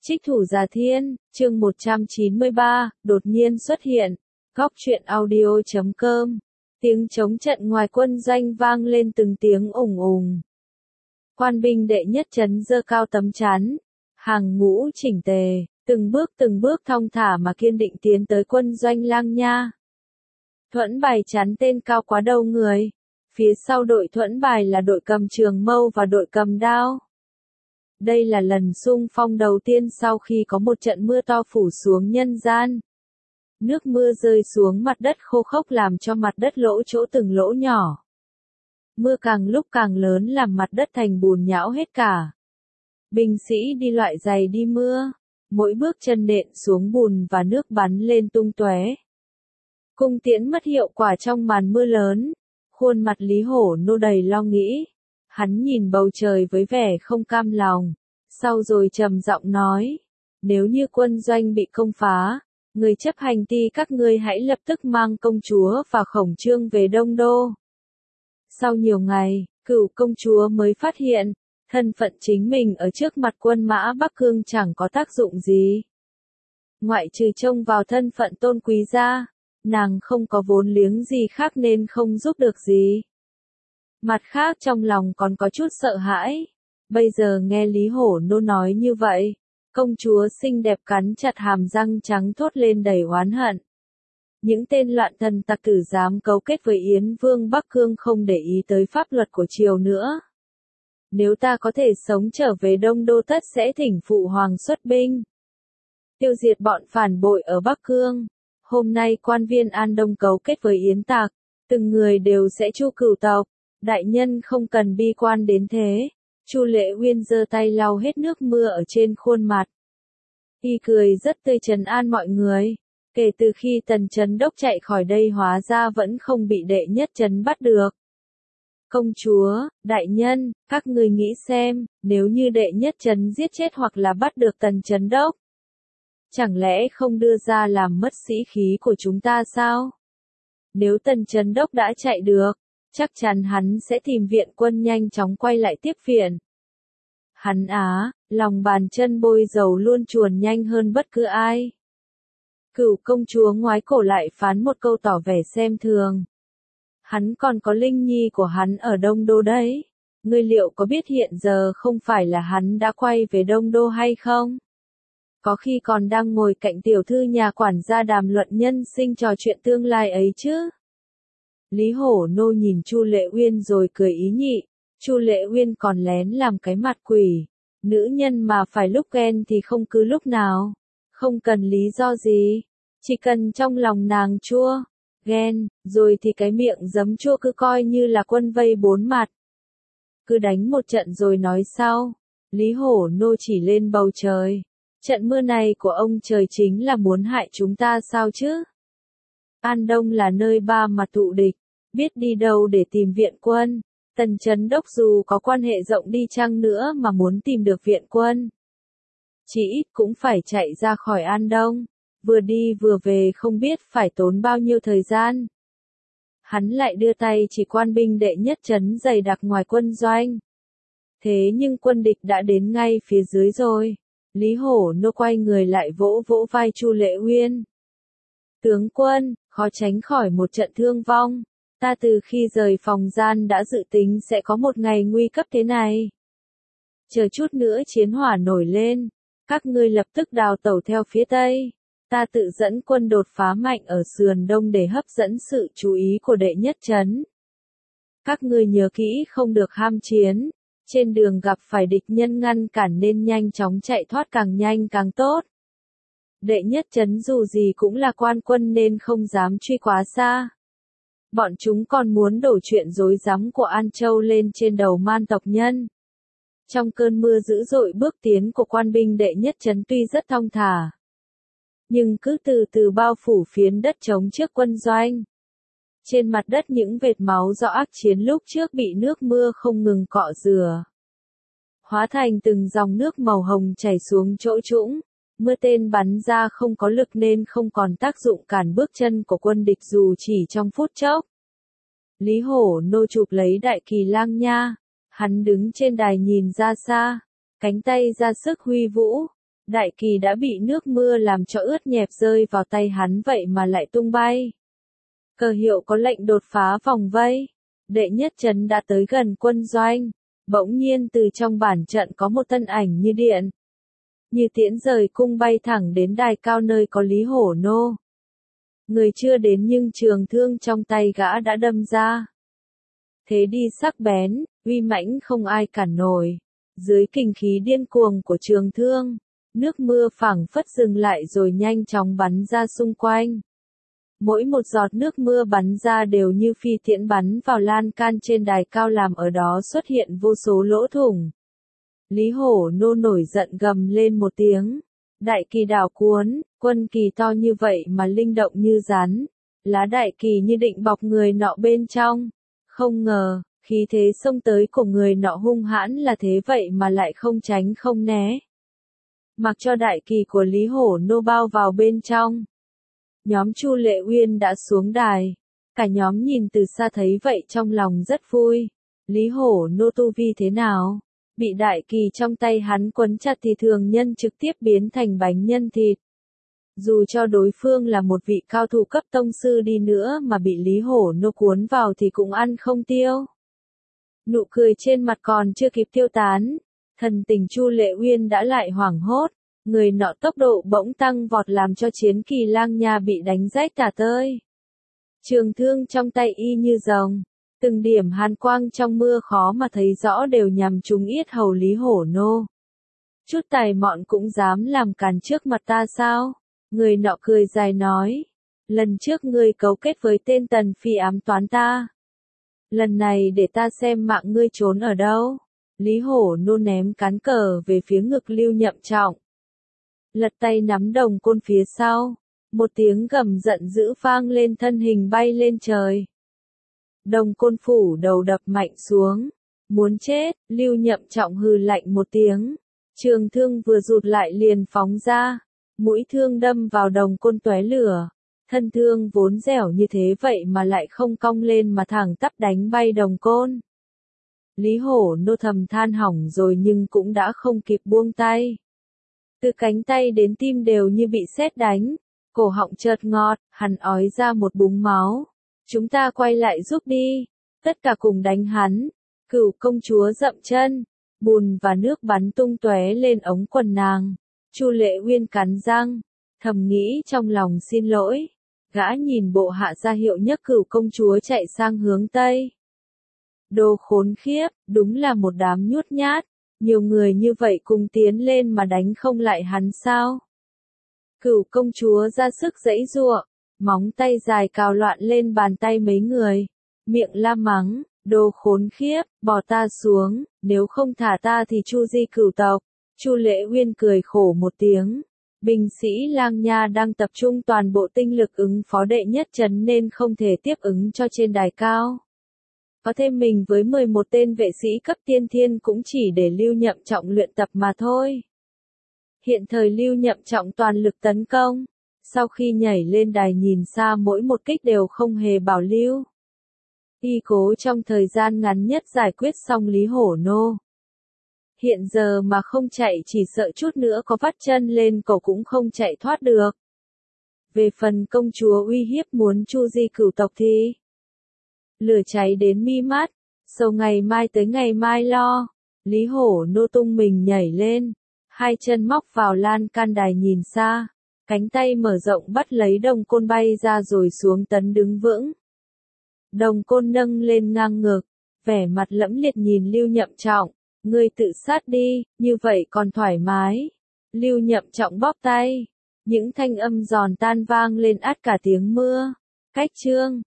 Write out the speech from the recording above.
Trích Thủ Già Thiên, chương 193, đột nhiên xuất hiện. Góc truyện audio.com. Tiếng trống trận ngoài quân doanh vang lên từng tiếng ùng ùng. Quan binh đệ nhất trấn giơ cao tấm chắn, hàng ngũ chỉnh tề, từng bước thong thả mà kiên định tiến tới quân doanh Lang Nha. Thuẫn bài chắn tên cao quá đầu người. Phía sau đội thuẫn bài là đội cầm trường mâu và đội cầm đao. Đây là lần xung phong đầu tiên sau khi có một trận mưa to phủ xuống nhân gian. Nước mưa rơi xuống mặt đất khô khốc làm cho mặt đất lỗ chỗ từng lỗ nhỏ. Mưa càng lúc càng lớn làm mặt đất thành bùn nhão hết cả. Binh sĩ đi loại giày đi mưa, mỗi bước chân nện xuống bùn và nước bắn lên tung tóe. Cung tiễn mất hiệu quả trong màn mưa lớn, khuôn mặt Lý Hổ Nô đầy lo nghĩ. Hắn nhìn bầu trời với vẻ không cam lòng, sau rồi trầm giọng nói, nếu như quân doanh bị công phá, người chấp hành ti các ngươi hãy lập tức mang công chúa và Khổng Trương về Đông Đô. Sau nhiều ngày, Cửu công chúa mới phát hiện, thân phận chính mình ở trước mặt quân mã Bắc Cương chẳng có tác dụng gì. Ngoại trừ trông vào thân phận tôn quý ra, nàng không có vốn liếng gì khác nên không giúp được gì. Mặt khác trong lòng còn có chút sợ hãi. Bây giờ nghe Lý Hổ Nô nói như vậy, công chúa xinh đẹp cắn chặt hàm răng trắng thốt lên đầy oán hận. Những tên loạn thần tặc tử dám cấu kết với Yến Vương Bắc Cương không để ý tới pháp luật của triều nữa. Nếu ta có thể sống trở về Đông Đô tất sẽ thỉnh phụ hoàng xuất binh, tiêu diệt bọn phản bội ở Bắc Cương. Hôm nay quan viên An Đông cấu kết với Yến tặc, từng người đều sẽ chu cửu tộc. Đại nhân không cần bi quan đến thế. Chu Lệ Uyên giơ tay lau hết nước mưa ở trên khuôn mặt. Y cười rất tươi trấn an mọi người. Kể từ khi Tần Trấn Đốc chạy khỏi đây hóa ra vẫn không bị đệ nhất trấn bắt được. Công chúa, đại nhân, các ngươi nghĩ xem, nếu như đệ nhất trấn giết chết hoặc là bắt được Tần Trấn Đốc, chẳng lẽ không đưa ra làm mất sĩ khí của chúng ta sao? Nếu Tần Trấn Đốc đã chạy được, chắc chắn hắn sẽ tìm viện quân nhanh chóng quay lại tiếp viện. Hắn lòng bàn chân bôi dầu luôn chuồn nhanh hơn bất cứ ai. Cửu công chúa ngoái cổ lại phán một câu tỏ vẻ xem thường. Hắn còn có Linh Nhi của hắn ở Đông Đô đấy. Ngươi liệu có biết hiện giờ không phải là hắn đã quay về Đông Đô hay không? Có khi còn đang ngồi cạnh tiểu thư nhà quản gia đàm luận nhân sinh trò chuyện tương lai ấy chứ. Lý Hổ Nô nhìn Chu Lệ Uyên rồi cười ý nhị. Chu Lệ Uyên còn lén làm cái mặt quỷ. Nữ nhân mà phải lúc ghen thì không cứ lúc nào. Không cần lý do gì. Chỉ cần trong lòng nàng chua, ghen, rồi thì cái miệng giấm chua cứ coi như là quân vây bốn mặt. Cứ đánh một trận rồi nói sau. Lý Hổ Nô chỉ lên bầu trời. Trận mưa này của ông trời chính là muốn hại chúng ta sao chứ? An Đông là nơi ba mặt tụ địch. Biết đi đâu để tìm viện quân. Tần Trấn Đốc dù có quan hệ rộng đi chăng nữa mà muốn tìm được viện quân, chỉ ít cũng phải chạy ra khỏi An Đông. Vừa đi vừa về không biết phải tốn bao nhiêu thời gian. Hắn lại đưa tay chỉ quan binh đệ nhất trấn dày đặc ngoài quân doanh. Thế nhưng quân địch đã đến ngay phía dưới rồi. Lý Hổ Nô quay người lại vỗ vỗ vai Chu Lệ Uyên. Tướng quân, khó tránh khỏi một trận thương vong. Ta từ khi rời phòng gian đã dự tính sẽ có một ngày nguy cấp thế này. Chờ chút nữa chiến hỏa nổi lên, các ngươi lập tức đào tẩu theo phía tây. Ta tự dẫn quân đột phá mạnh ở sườn đông để hấp dẫn sự chú ý của đệ nhất trấn. Các ngươi nhớ kỹ không được ham chiến. Trên đường gặp phải địch nhân ngăn cản nên nhanh chóng chạy thoát càng nhanh càng tốt. Đệ nhất trấn dù gì cũng là quan quân nên không dám truy quá xa. Bọn chúng còn muốn đổ chuyện rối rắm của An Châu lên trên đầu man tộc nhân. Trong cơn mưa dữ dội bước tiến của quan binh đệ nhất trấn tuy rất thong thả, nhưng cứ từ từ bao phủ phiến đất trống trước quân doanh. Trên mặt đất những vệt máu do ác chiến lúc trước bị nước mưa không ngừng cọ rửa, hóa thành từng dòng nước màu hồng chảy xuống chỗ trũng. Mưa tên bắn ra không có lực nên không còn tác dụng cản bước chân của quân địch dù chỉ trong phút chốc. Lý Hổ Nô chụp lấy đại kỳ Lang Nha. Hắn đứng trên đài nhìn ra xa, cánh tay ra sức huy vũ. Đại kỳ đã bị nước mưa làm cho ướt nhẹp rơi vào tay hắn vậy mà lại tung bay. Cờ hiệu có lệnh đột phá vòng vây. Đệ nhất trấn đã tới gần quân doanh. Bỗng nhiên từ trong bản trận có một thân ảnh như điện. Như tiễn rời cung bay thẳng đến đài cao nơi có Lý Hổ Nô. Người chưa đến nhưng trường thương trong tay gã đã đâm ra. Thế đi sắc bén, uy mãnh không ai cản nổi. Dưới kình khí điên cuồng của trường thương, nước mưa phảng phất dừng lại rồi nhanh chóng bắn ra xung quanh. Mỗi một giọt nước mưa bắn ra đều như phi tiễn bắn vào lan can trên đài cao làm ở đó xuất hiện vô số lỗ thủng. Lý Hổ Nô nổi giận gầm lên một tiếng. Đại kỳ đảo cuốn, quân kỳ to như vậy mà linh động như rắn. Lá đại kỳ như định bọc người nọ bên trong. Không ngờ, khí thế xông tới của người nọ hung hãn là thế vậy mà lại không tránh không né. Mặc cho đại kỳ của Lý Hổ Nô bao vào bên trong. Nhóm Chu Lệ Uyên đã xuống đài. Cả nhóm nhìn từ xa thấy vậy trong lòng rất vui. Lý Hổ Nô tu vi thế nào? Bị đại kỳ trong tay hắn quấn chặt thì thường nhân trực tiếp biến thành bánh nhân thịt. Dù cho đối phương là một vị cao thủ cấp tông sư đi nữa mà bị Lý Hổ Nô cuốn vào thì cũng ăn không tiêu. Nụ cười trên mặt còn chưa kịp tiêu tán. Thần tình Chu Lệ Uyên đã lại hoảng hốt. Người nọ tốc độ bỗng tăng vọt làm cho chiến kỳ lang nha bị đánh rách tả tơi. Trường thương trong tay y như rồng. Từng điểm hàn quang trong mưa khó mà thấy rõ đều nhằm trúng yết hầu Lý Hổ Nô. Chút tài mọn cũng dám làm càn trước mặt ta sao? Người nọ cười dài nói. Lần trước ngươi cấu kết với tên Tần Phi ám toán ta. Lần này để ta xem mạng ngươi trốn ở đâu. Lý Hổ Nô ném cán cờ về phía ngực Lưu Nhậm Trọng. Lật tay nắm đồng côn phía sau. Một tiếng gầm giận dữ vang lên thân hình bay lên trời. Đồng côn phủ đầu đập mạnh xuống. Muốn chết, Lưu Nhậm Trọng hừ lạnh một tiếng. Trường thương vừa rụt lại liền phóng ra. Mũi thương đâm vào đồng côn tóe lửa. Thân thương vốn dẻo như thế vậy mà lại không cong lên mà thẳng tắp đánh bay đồng côn. Lý Hổ Nô thầm than hỏng rồi nhưng cũng đã không kịp buông tay. Từ cánh tay đến tim đều như bị sét đánh. Cổ họng chợt ngọt, hắn ói ra một búng máu. Chúng ta quay lại giúp đi. Tất cả cùng đánh hắn. Cửu công chúa dậm chân. Bùn và nước bắn tung tóe lên ống quần nàng. Chu Lệ Uyên cắn răng. Thầm nghĩ trong lòng xin lỗi. Gã nhìn bộ hạ ra hiệu nhấc Cửu công chúa chạy sang hướng Tây. Đồ khốn khiếp, đúng là một đám nhút nhát. Nhiều người như vậy cùng tiến lên mà đánh không lại hắn sao? Cửu công chúa ra sức giãy giụa, móng tay dài cào loạn lên bàn tay mấy người, miệng la mắng, đồ khốn khiếp, bỏ ta xuống, nếu không thả ta thì chu di cửu tộc. Chu Lệ Uyên cười khổ một tiếng. Binh sĩ Lang Nha đang tập trung toàn bộ tinh lực ứng phó đệ nhất trấn nên không thể tiếp ứng cho trên đài cao. Có thêm mình với 11 tên vệ sĩ cấp tiên thiên cũng chỉ để Lưu Nhậm Trọng luyện tập mà thôi. Hiện thời Lưu Nhậm Trọng toàn lực tấn công. Sau khi nhảy lên đài nhìn xa mỗi một kích đều không hề bảo lưu. Y cố trong thời gian ngắn nhất giải quyết xong Lý Hổ Nô. Hiện giờ mà không chạy chỉ sợ chút nữa có vắt chân lên cổ cũng không chạy thoát được. Về phần công chúa uy hiếp muốn chu di cửu tộc thì lửa cháy đến mi mắt, sau ngày mai tới ngày mai lo. Lý Hổ Nô tung mình nhảy lên, hai chân móc vào lan can đài nhìn xa, cánh tay mở rộng bắt lấy đồng côn bay ra rồi xuống tấn đứng vững. Đồng côn nâng lên ngang ngực, vẻ mặt lẫm liệt nhìn Lưu Nhậm Trọng, ngươi tự sát đi, như vậy còn thoải mái. Lưu Nhậm Trọng bóp tay, những thanh âm giòn tan vang lên át cả tiếng mưa. Cách chương